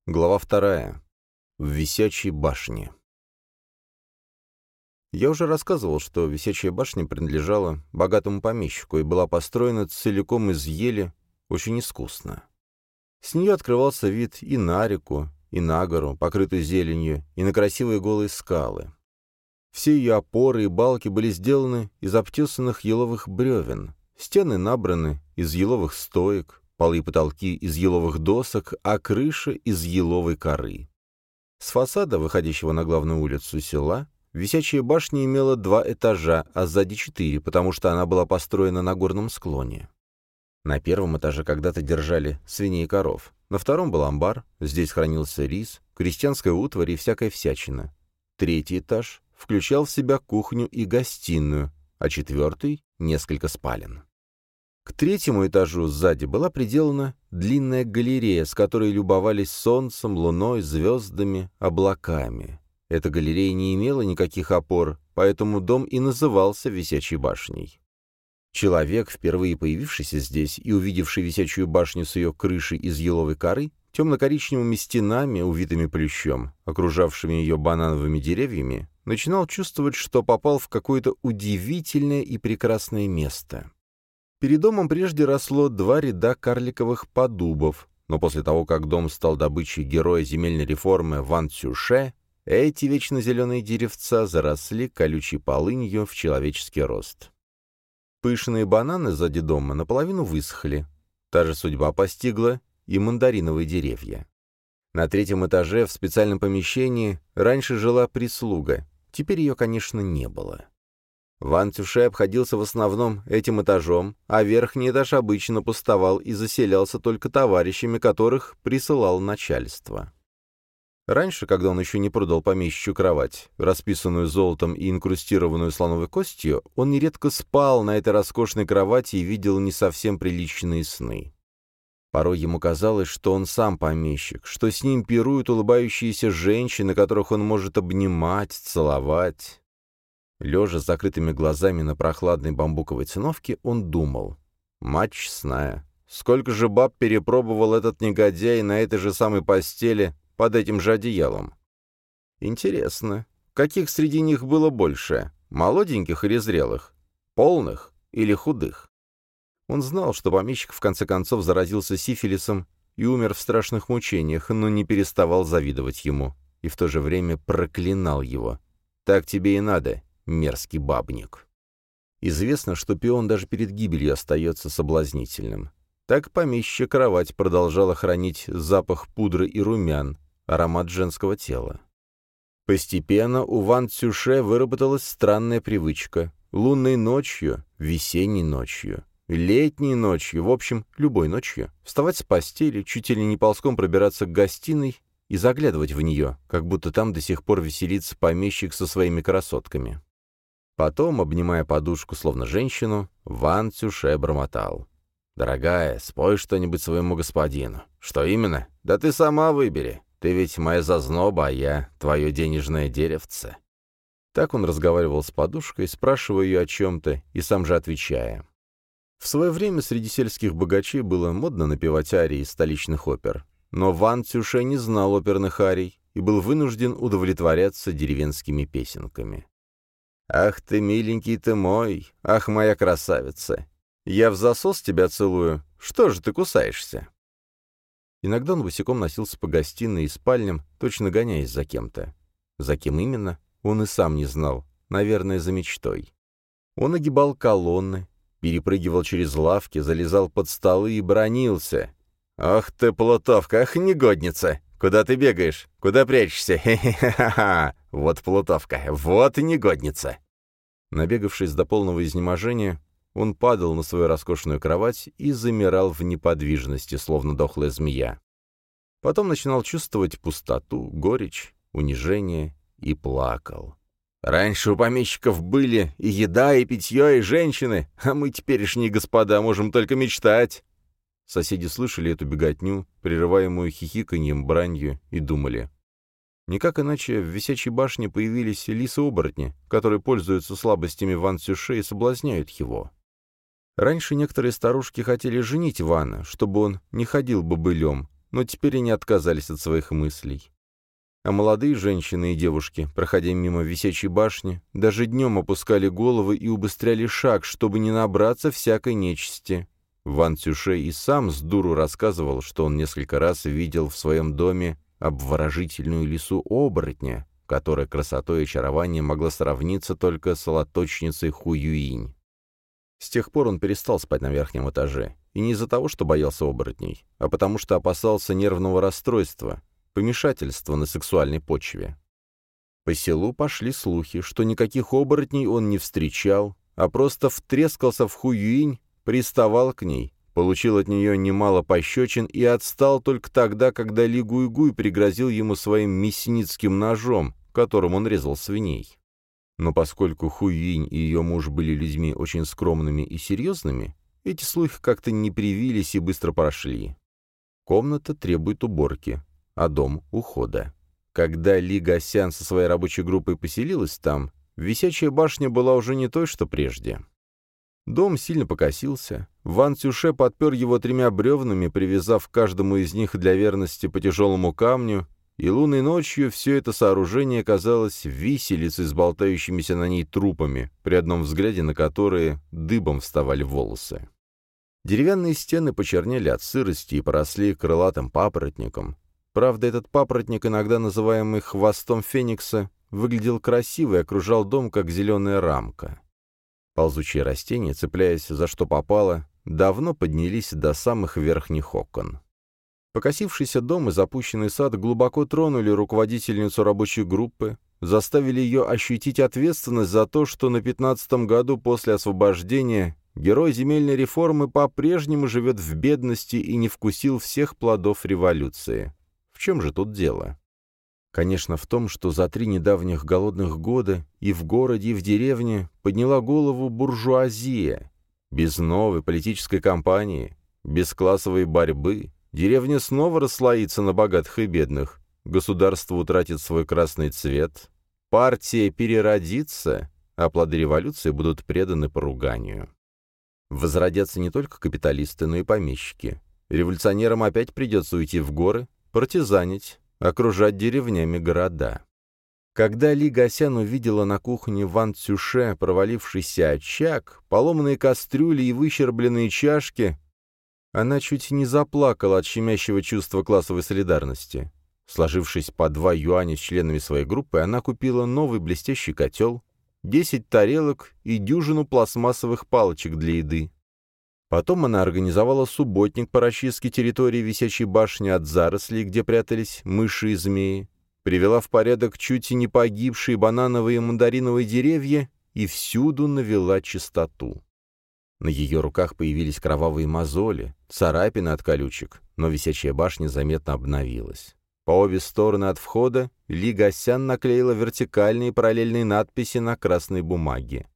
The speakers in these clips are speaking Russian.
Глава 2. В Висячей башне. Я уже рассказывал, что Висячая башня принадлежала богатому помещику и была построена целиком из ели, очень искусно. С нее открывался вид и на реку, и на гору, покрытую зеленью, и на красивые голые скалы. Все ее опоры и балки были сделаны из обтесанных еловых бревен, стены набраны из еловых стоек, полы и потолки из еловых досок, а крыша из еловой коры. С фасада, выходящего на главную улицу села, Висячая башня имела 2 этажа, а сзади 4, потому что она была построена на горном склоне. На первом этаже когда-то держали свиней и коров. На втором был амбар, здесь хранился рис, крестьянская утварь и всякая всячина. 3-й этаж включал в себя кухню и гостиную, а 4-й — несколько спален. К 3-му этажу сзади была приделана длинная галерея, с которой любовались солнцем, луной, звездами, облаками. Эта галерея не имела никаких опор, поэтому дом и назывался Висячей башней. Человек, впервые появившийся здесь и увидевший Висячую башню с ее крышей из еловой коры, темно-коричневыми стенами, увитыми плющом, окружавшими ее банановыми деревьями, начинал чувствовать, что попал в какое-то удивительное и прекрасное место. Перед домом прежде росло 2 ряда карликовых подубов, но после того, как дом стал добычей героя земельной реформы Ван Цюше, эти вечно зеленые деревца заросли колючей полынью в человеческий рост. Пышные бананы сзади дома наполовину высохли. Та же судьба постигла и мандариновые деревья. На 3-м этаже в специальном помещении раньше жила прислуга, теперь ее, конечно, не было. Ван Цюше обходился в основном этим этажом, а верхний этаж обычно пустовал и заселялся только товарищами, которых присылало начальство. Раньше, когда он еще не продал помещичью кровать, расписанную золотом и инкрустированную слоновой костью, он нередко спал на этой роскошной кровати и видел не совсем приличные сны. Порой ему казалось, что он сам помещик, что с ним пируют улыбающиеся женщины, которых он может обнимать, целовать. Лежа с закрытыми глазами на прохладной бамбуковой циновке, он думал: «Мать честная, сколько же баб перепробовал этот негодяй на этой же самой постели, под этим же одеялом. Интересно, каких среди них было больше, молоденьких или зрелых, полных или худых?» Он знал, что помещик в конце концов заразился сифилисом и умер в страшных мучениях, но не переставал завидовать ему и в то же время проклинал его. «Так тебе и надо, мерзкий бабник». Известно, что пион даже перед гибелью остается соблазнительным. Так помещичья кровать продолжала хранить запах пудры и румян, аромат женского тела. Постепенно у Ван Цюше выработалась странная привычка. Лунной ночью, весенней ночью, летней ночью, в общем, любой ночью, вставать с постели, чуть ли не ползком пробираться к гостиной и заглядывать в нее, как будто там до сих пор веселится помещик со своими красотками. Потом, обнимая подушку словно женщину, Ван Цюше бормотал: «Дорогая, спой что-нибудь своему господину». «Что именно? Да ты сама выбери. Ты ведь моя зазноба, а я твое денежное деревце». Так он разговаривал с подушкой, спрашивая ее о чем-то и сам же отвечая. В свое время среди сельских богачей было модно напевать арии из столичных опер, но Ван Цюше не знал оперных арий и был вынужден удовлетворяться деревенскими песенками. «Ах ты, миленький ты мой, ах, моя красавица! Я в засос тебя целую, что же ты кусаешься?» Иногда он босиком носился по гостиной и спальням, точно гоняясь за кем-то. За кем именно, он и сам не знал, наверное, за мечтой. Он огибал колонны, перепрыгивал через лавки, залезал под столы и бранился. «Ах ты, плутовка, ах, негодница! Куда ты бегаешь? Куда прячешься? Хе-хе-ха-ха! Вот плутовка, вот и негодница!» Набегавшись до полного изнеможения, он падал на свою роскошную кровать и замирал в неподвижности, словно дохлая змея. Потом начинал чувствовать пустоту, горечь, унижение и плакал. «Раньше у помещиков были и еда, и питье, и женщины, а мы теперешние господа можем только мечтать». Соседи слышали эту беготню, прерываемую хихиканьем, бранью, и думали: никак иначе в Висячей башне появились лисы-оборотни, которые пользуются слабостями Ван Цюше и соблазняют его. Раньше некоторые старушки хотели женить Вана, чтобы он не ходил бобылем, но теперь они отказались от своих мыслей. А молодые женщины и девушки, проходя мимо висячей башни, даже днем опускали головы и убыстряли шаг, чтобы не набраться всякой нечисти. Ван Цюше и сам с дуру рассказывал, что он несколько раз видел в своем доме обворожительную лису оборотня, которая красотой и очарованием могла сравниться только с лоточницей Хуюинь. С тех пор он перестал спать на верхнем этаже, и не из-за того, что боялся оборотней, а потому что опасался нервного расстройства, помешательства на сексуальной почве. По селу пошли слухи, что никаких оборотней он не встречал, а просто втрескался в Хуюинь, приставал к ней, получил от нее немало пощечин и отстал только тогда, когда Ли Гуйгуй пригрозил ему своим мясницким ножом, которым он резал свиней. Но поскольку Хуюинь и ее муж были людьми очень скромными и серьезными, эти слухи как-то не привились и быстро прошли. Комната требует уборки, а дом — ухода. Когда Ли Гасян со своей рабочей группой поселилась там, висячая башня была уже не той, что прежде. Дом сильно покосился. Ван Цюше подпер его 3 бревнами, привязав к каждому из них для верности по тяжелому камню, и лунной ночью все это сооружение казалось виселицей с болтающимися на ней трупами, при одном взгляде на которые дыбом вставали волосы. Деревянные стены почернели от сырости и поросли крылатым папоротником. Правда, этот папоротник, иногда называемый хвостом феникса, выглядел красиво и окружал дом, как зеленая рамка. Ползучие растения, цепляясь за что попало, давно поднялись до самых верхних окон. Покосившийся дом и запущенный сад глубоко тронули руководительницу рабочей группы, заставили ее ощутить ответственность за то, что на 15-м году после освобождения герой земельной реформы по-прежнему живет в бедности и не вкусил всех плодов революции. В чем же тут дело? Конечно, в том, что за 3 недавних голодных года и в городе, и в деревне подняла голову буржуазия. Без новой политической кампании, без классовой борьбы деревня снова расслоится на богатых и бедных, государство утратит свой красный цвет, партия переродится, а плоды революции будут преданы поруганию. Возродятся не только капиталисты, но и помещики. Революционерам опять придется уйти в горы, партизанить, окружать деревнями города. Когда Ли Гасян увидела на кухне Ван Цюше провалившийся очаг, поломанные кастрюли и выщербленные чашки, она чуть не заплакала от щемящего чувства классовой солидарности. Сложившись по 2 юаня с членами своей группы, она купила новый блестящий котел, 10 тарелок и дюжину пластмассовых палочек для еды. Потом она организовала субботник по расчистке территории висячей башни от зарослей, где прятались мыши и змеи, привела в порядок чуть и не погибшие банановые и мандариновые деревья и всюду навела чистоту. На ее руках появились кровавые мозоли, царапины от колючек, но висячая башня заметно обновилась. По обе стороны от входа Ли Гасян наклеила вертикальные параллельные надписи на красной бумаге.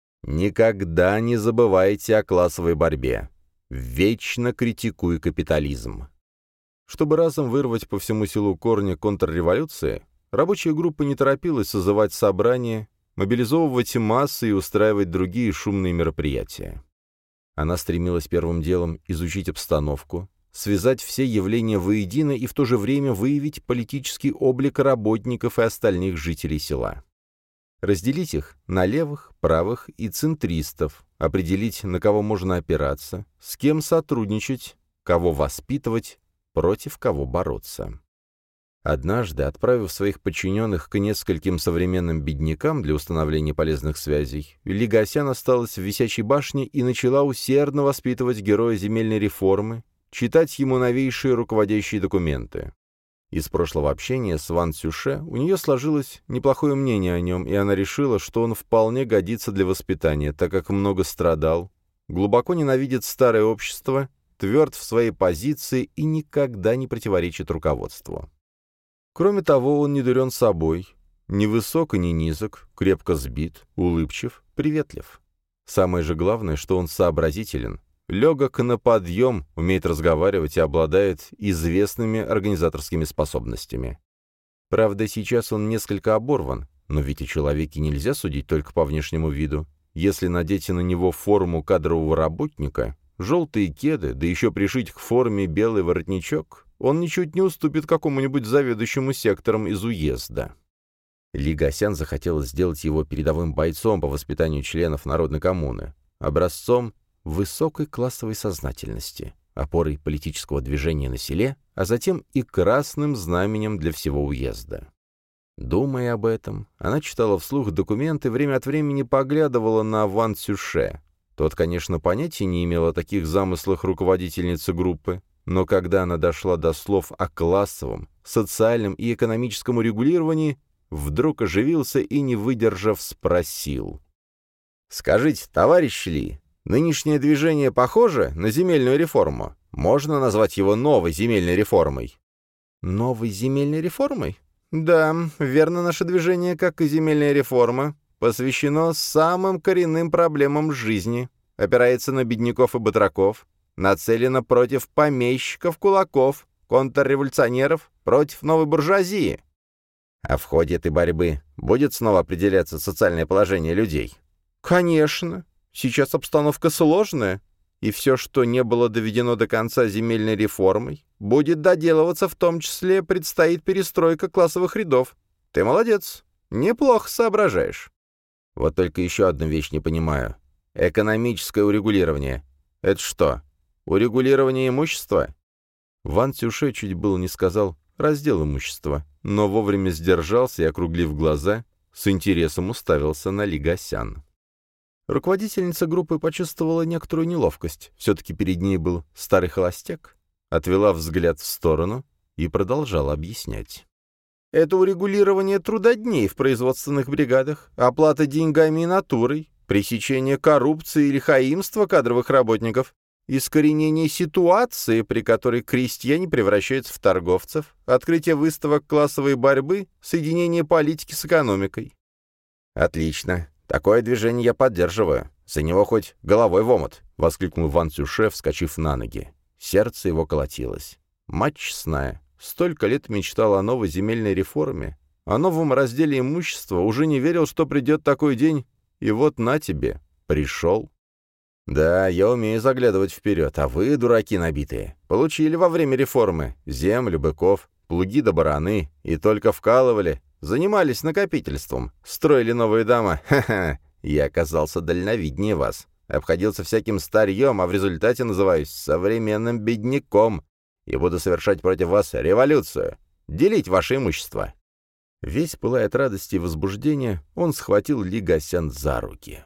«Никогда не забывайте о классовой борьбе. Вечно критикуй капитализм». Чтобы разом вырвать по всему селу корни контрреволюции, рабочая группа не торопилась созывать собрания, мобилизовывать массы и устраивать другие шумные мероприятия. Она стремилась первым делом изучить обстановку, связать все явления воедино и в то же время выявить политический облик работников и остальных жителей села. Разделить их на левых, правых и центристов, определить, на кого можно опираться, с кем сотрудничать, кого воспитывать, против кого бороться. Однажды, отправив своих подчиненных к нескольким современным беднякам для установления полезных связей, Ли Гасян осталась в висячей башне и начала усердно воспитывать героя земельной реформы, читать ему новейшие руководящие документы. Из прошлого общения с Ван Цюше у нее сложилось неплохое мнение о нем, и она решила, что он вполне годится для воспитания, так как много страдал, глубоко ненавидит старое общество, тверд в своей позиции и никогда не противоречит руководству. Кроме того, он не дурен собой, ни высок и ни низок, крепко сбит, улыбчив, приветлив. Самое же главное, что он сообразителен, легок на подъем, умеет разговаривать и обладает известными организаторскими способностями. Правда, сейчас он несколько оборван, но ведь о человеке нельзя судить только по внешнему виду. Если надеть на него форму кадрового работника, желтые кеды, да еще пришить к форме белый воротничок, он ничуть не уступит какому-нибудь заведующему сектором из уезда. Ли Гасян захотелось сделать его передовым бойцом по воспитанию членов народной коммуны, образцом высокой классовой сознательности, опорой политического движения на селе, а затем и красным знаменем для всего уезда. Думая об этом, она читала вслух документы, время от времени поглядывала на Ван Цюше. Тот, конечно, понятия не имел о таких замыслах руководительницы группы, но когда она дошла до слов о классовом, социальном и экономическом урегулировании, вдруг оживился и, не выдержав, спросил. «Скажите, товарищ Ли, нынешнее движение похоже на земельную реформу? Можно назвать его новой земельной реформой?» «Новой земельной реформой?» «Да, верно, наше движение, как и земельная реформа, посвящено самым коренным проблемам жизни, опирается на бедняков и батраков, нацелено против помещиков, кулаков, контрреволюционеров, против новой буржуазии. А в ходе этой борьбы будет снова определяться социальное положение людей?» «Конечно. Сейчас обстановка сложная, и все, что не было доведено до конца земельной реформой, будет доделываться, в том числе предстоит перестройка классовых рядов. Ты молодец, неплохо соображаешь. Вот только еще одну вещь не понимаю. Экономическое урегулирование. Это что, урегулирование имущества?» Ван Цюше чуть было не сказал «раздел имущества», но вовремя сдержался и, округлив глаза, с интересом уставился на Ли Гасян. Руководительница группы почувствовала некоторую неловкость. Все-таки перед ней был старый холостяк. Отвела взгляд в сторону и продолжала объяснять. «Это урегулирование трудодней в производственных бригадах, оплата деньгами и натурой, пресечение коррупции или хаимства кадровых работников, искоренение ситуации, при которой крестьяне превращаются в торговцев, открытие выставок классовой борьбы, соединение политики с экономикой». «Отлично. Такое движение я поддерживаю. За него хоть головой в омут», — воскликнул Ван Цюше, вскочив на ноги. Сердце его колотилось. Мать честная. Столько лет мечтал о новой земельной реформе, о новом разделе имущества, уже не верил, что придет такой день, и вот на тебе, пришел. «Да, я умею заглядывать вперед, а вы, дураки набитые, получили во время реформы землю, быков, плуги да бараны, и только вкалывали, занимались накопительством, строили новые дома. Ха-ха, я оказался дальновиднее вас, обходился всяким старьем, а в результате называюсь современным бедняком и буду совершать против вас революцию, делить ваше имущество». Весь пылая от радости и возбуждения, он схватил Ли Гасян за руки.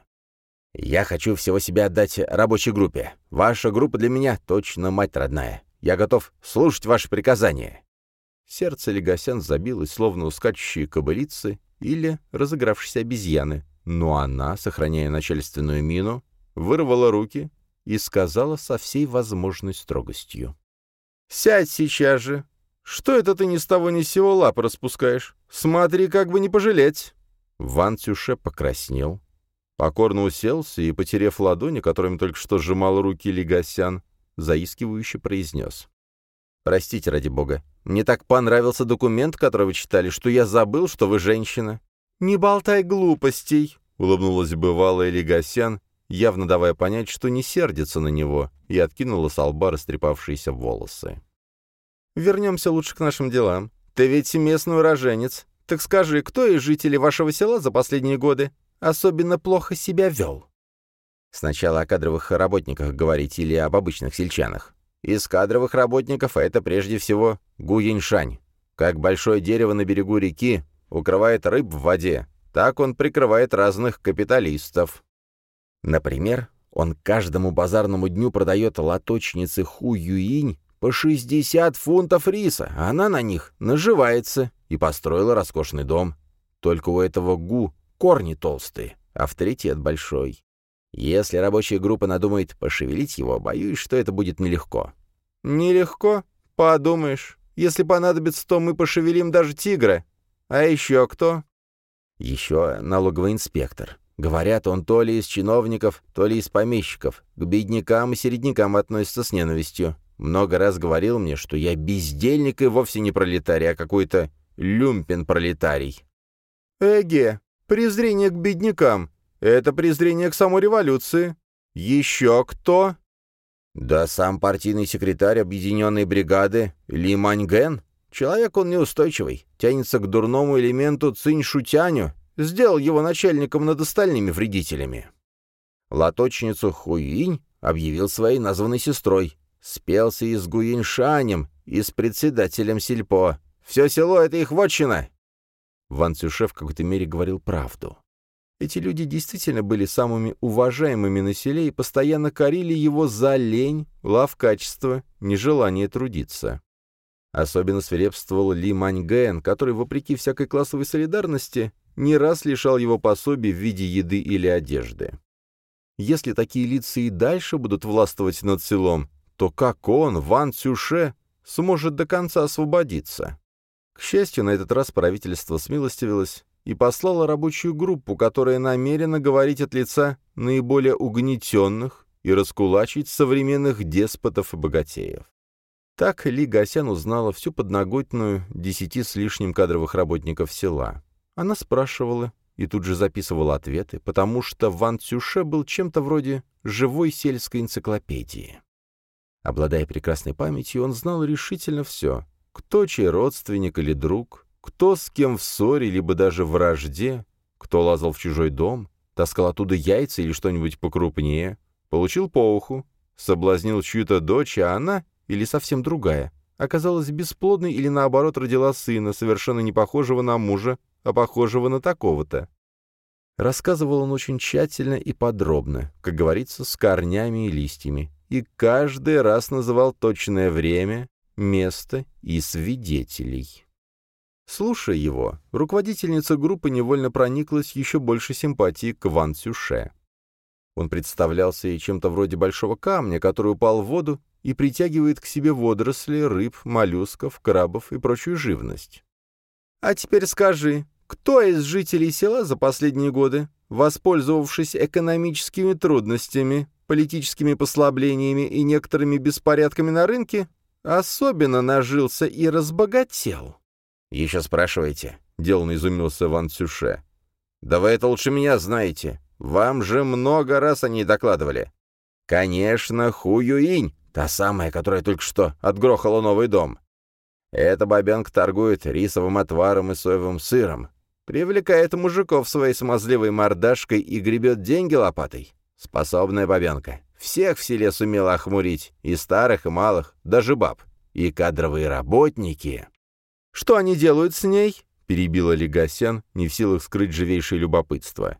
«Я хочу всего себя отдать рабочей группе. Ваша группа для меня точно мать родная. Я готов слушать ваши приказания». Сердце Ли Гасян забилось, словно у скачущей кобылицы или разыгравшейся обезьяны, но она, сохраняя начальственную мину, вырвала руки и сказала со всей возможной строгостью. «Сядь сейчас же! Что это ты ни с того ни с сего лапы распускаешь? Смотри, как бы не пожалеть!» Ван Цюше покраснел, покорно уселся и, потеряв ладони, которыми только что сжимал руки Ли Гасян, заискивающе произнес. «Простите, ради бога, мне так понравился документ, который вы читали, что я забыл, что вы женщина». «Не болтай глупостей», — улыбнулась бывалая Ли Гасян, явно давая понять, что не сердится на него, и откинула с лба растрепавшиеся волосы. «Вернемся лучше к нашим делам. Ты ведь местный уроженец. Так скажи, кто из жителей вашего села за последние годы особенно плохо себя вел?» «Сначала о кадровых работниках говорить или об обычных сельчанах. Из кадровых работников это прежде всего Гу Яньшань. Как большое дерево на берегу реки укрывает рыб в воде, так он прикрывает разных капиталистов. Например, он каждому базарному дню продает лоточнице Ху Юинь по 60 фунтов риса, а она на них наживается и построила роскошный дом. Только у этого Гу корни толстые, авторитет большой. Если рабочая группа надумает пошевелить его, боюсь, что это будет нелегко». «Нелегко? Подумаешь. Если понадобится, то мы пошевелим даже тигра. А еще кто?» «Еще налоговый инспектор. Говорят, он то ли из чиновников, то ли из помещиков. К беднякам и середнякам относится с ненавистью. Много раз говорил мне, что я бездельник и вовсе не пролетарий, а какой-то люмпен-пролетарий». «Эге, презрение к беднякам. Это презрение к самой революции. Еще кто?» Да сам партийный секретарь объединенной бригады Ли Маньген. Человек он неустойчивый, тянется к дурному элементу Цинь-Шутяню, сделал его начальником над остальными вредителями. Лоточницу Хуюинь объявил своей названной сестрой. Спелся и с Гуиньшанем, и с председателем сельпо. Все село — это их вотчина. Ван Цюше в какой-то мере говорил правду. Эти люди действительно были самыми уважаемыми на селе и постоянно корили его за лень, лавкачество, нежелание трудиться. Особенно свирепствовал Ли Маньген, который, вопреки всякой классовой солидарности, не раз лишал его пособий в виде еды или одежды. Если такие лица и дальше будут властвовать над селом, то как он, Ван Цюше, сможет до конца освободиться? К счастью, на этот раз правительство смилостивилось и послало рабочую группу, которая намерена говорить от лица наиболее угнетенных и раскулачить современных деспотов и богатеев. Так Ли Гасян узнала всю подноготную 10 с лишним кадровых работников села. Она спрашивала и тут же записывала ответы, потому что Ван Цюше был чем-то вроде живой сельской энциклопедии. Обладая прекрасной памятью, он знал решительно все. Кто чей родственник или друг, кто с кем в ссоре, либо даже в вражде, кто лазал в чужой дом, таскал оттуда яйца или что-нибудь покрупнее, получил по уху, соблазнил чью-то дочь, а она, или совсем другая, оказалась бесплодной или, наоборот, родила сына, совершенно не похожего на мужа, а похожего на такого-то. Рассказывал он очень тщательно и подробно, как говорится, с корнями и листьями, и каждый раз называл точное время, место и свидетелей. Слушая его, руководительница группы невольно прониклась еще больше симпатии к Ван Цюше. Он представлялся ей чем-то вроде большого камня, который упал в воду и притягивает к себе водоросли, рыб, моллюсков, крабов и прочую живность. «А теперь скажи, кто из жителей села за последние годы, воспользовавшись экономическими трудностями, политическими послаблениями и некоторыми беспорядками на рынке, особенно нажился и разбогател?» «Еще спрашиваете?» — деланно изумился Ван Цюше. «Да вы это лучше меня знаете. Вам же много раз о ней докладывали». «Конечно, Хуюинь, та самая, которая только что отгрохала новый дом. Эта бабенка торгует рисовым отваром и соевым сыром, привлекает мужиков своей смазливой мордашкой и гребет деньги лопатой. Способная бабенка. Всех в селе сумела охмурить, и старых, и малых, даже баб. И кадровые работники». «Что они делают с ней?» — перебила Ли Гасян, не в силах скрыть живейшее любопытство.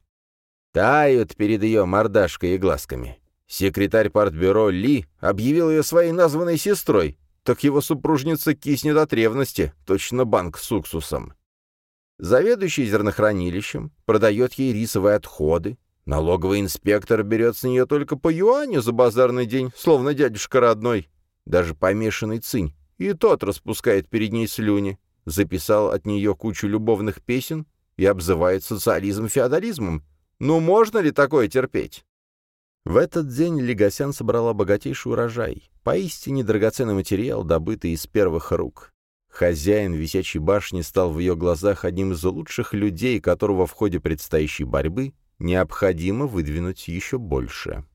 «Тают перед ее мордашкой и глазками. Секретарь партбюро Ли объявил ее своей названной сестрой, так его супружница киснет от ревности, точно банк с уксусом. Заведующий зернохранилищем продает ей рисовые отходы. Налоговый инспектор берет с нее только по юаню за базарный день, словно дядюшка родной. Даже помешанный Цинь, и тот распускает перед ней слюни. Записал от нее кучу любовных песен и обзывает социализм феодализмом. Ну можно ли такое терпеть?» В этот день Ли Гасян собрала богатейший урожай, поистине драгоценный материал, добытый из первых рук. Хозяин висячей башни стал в ее глазах одним из лучших людей, которого в ходе предстоящей борьбы необходимо выдвинуть еще больше.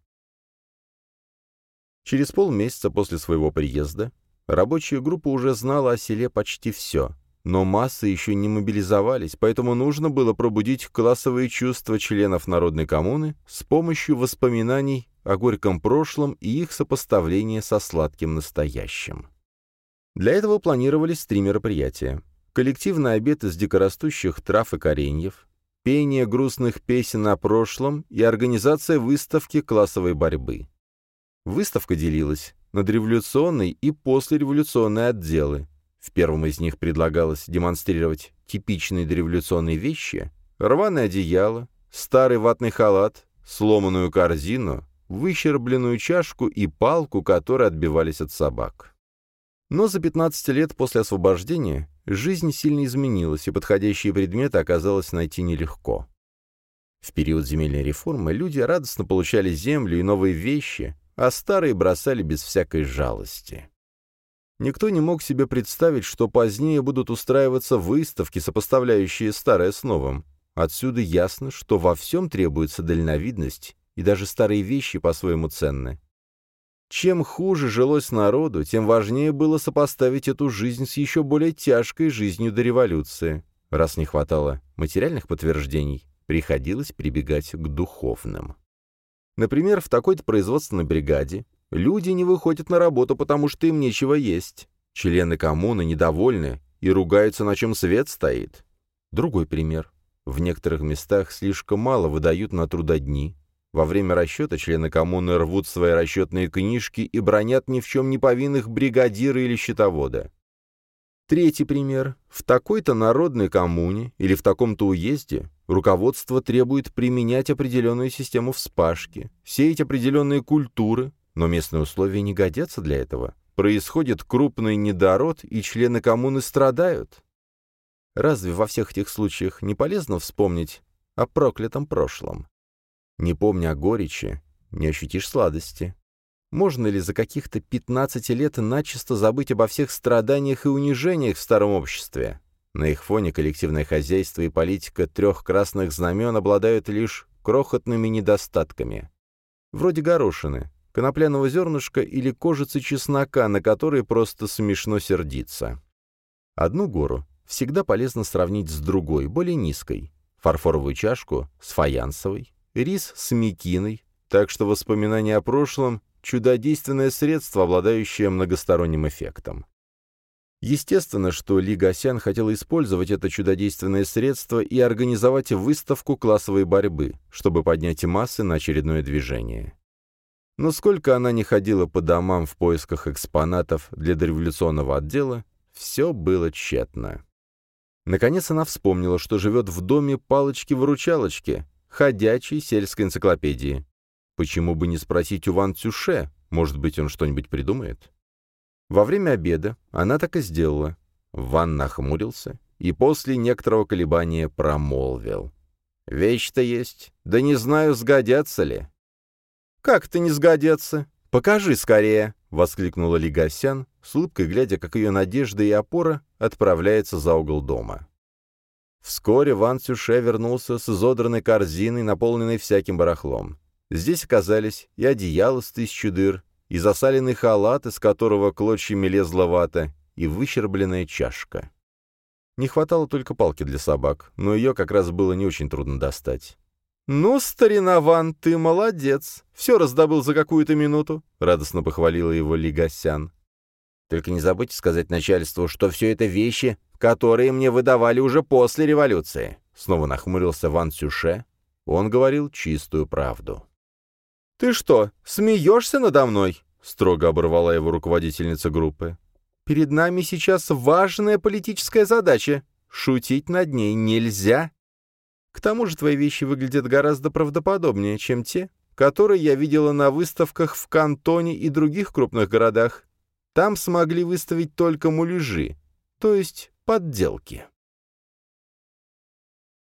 Через полмесяца после своего приезда рабочая группа уже знала о селе почти все, но массы еще не мобилизовались, поэтому нужно было пробудить классовые чувства членов народной коммуны с помощью воспоминаний о горьком прошлом и их сопоставления со сладким настоящим. Для этого планировались 3 мероприятия: коллективный обед из дикорастущих трав и кореньев, пение грустных песен о прошлом и организация выставки классовой борьбы. Выставка делилась на дореволюционный и послереволюционные отделы. В первом из них предлагалось демонстрировать типичные дореволюционные вещи: рваное одеяло, старый ватный халат, сломанную корзину, выщербленную чашку и палку, которые отбивались от собак. Но за 15 лет после освобождения жизнь сильно изменилась, и подходящие предметы оказалось найти нелегко. В период земельной реформы люди радостно получали землю и новые вещи, а старые бросали без всякой жалости. Никто не мог себе представить, что позднее будут устраиваться выставки, сопоставляющие старое с новым. Отсюда ясно, что во всем требуется дальновидность, и даже старые вещи по-своему ценны. Чем хуже жилось народу, тем важнее было сопоставить эту жизнь с еще более тяжкой жизнью до революции. Раз не хватало материальных подтверждений, приходилось прибегать к духовным. Например, в такой-то производственной бригаде люди не выходят на работу, потому что им нечего есть. Члены коммуны недовольны и ругаются, на чем свет стоит. Другой пример. В некоторых местах слишком мало выдают на трудодни. Во время расчета члены коммуны рвут свои расчетные книжки и бранят ни в чем не повинных бригадира или счетовода. Третий пример. В такой-то народной коммуне или в таком-то уезде руководство требует применять определенную систему вспашки, сеять определенные культуры, но местные условия не годятся для этого. Происходит крупный недород, и члены коммуны страдают. Разве во всех этих случаях не полезно вспомнить о проклятом прошлом? Не помня о горечи, не ощутишь сладости. Можно ли за каких-то 15 лет начисто забыть обо всех страданиях и унижениях в старом обществе? На их фоне коллективное хозяйство и политика трех красных знамен обладают лишь крохотными недостатками. Вроде горошины, конопляного зернышка или кожицы чеснока, на которые просто смешно сердиться. Одну гору всегда полезно сравнить с другой, более низкой. Фарфоровую чашку с фаянсовой, рис с мекиной, так что воспоминания о прошлом — чудодейственное средство, обладающее многосторонним эффектом. Естественно, что Ли Гасян хотела использовать это чудодейственное средство и организовать выставку классовой борьбы, чтобы поднять массы на очередное движение. Но сколько она не ходила по домам в поисках экспонатов для дореволюционного отдела, все было тщетно. Наконец она вспомнила, что живет в доме палочки-выручалочки, ходячей сельской энциклопедии. Почему бы не спросить у Ван Цюше? Может быть, он что-нибудь придумает? Во время обеда она так и сделала. Ван нахмурился и после некоторого колебания промолвил. «Вещь-то есть, да не знаю, сгодятся ли». «Как это не сгодятся? Покажи скорее!» — воскликнула Ли Гасян, с улыбкой глядя, как ее надежда и опора отправляется за угол дома. Вскоре Ван Цюше вернулся с изодранной корзиной, наполненной всяким барахлом. Здесь оказались и одеяло с 1000 дыр, и засаленный халат, из которого клочьями лезла вата, и выщербленная чашка. Не хватало только палки для собак, но ее как раз было не очень трудно достать. «Ну, старина Ван, ты молодец! Все раздобыл за какую-то минуту!» — радостно похвалила его Ли Гасян. «Только не забудьте сказать начальству, что все это вещи, которые мне выдавали уже после революции!» Снова нахмурился Ван Цюше. Он говорил чистую правду. «Ты что, смеешься надо мной?» — строго оборвала его руководительница группы. «Перед нами сейчас важная политическая задача. Шутить над ней нельзя. К тому же твои вещи выглядят гораздо правдоподобнее, чем те, которые я видела на выставках в Кантоне и других крупных городах. Там смогли выставить только муляжи, то есть подделки».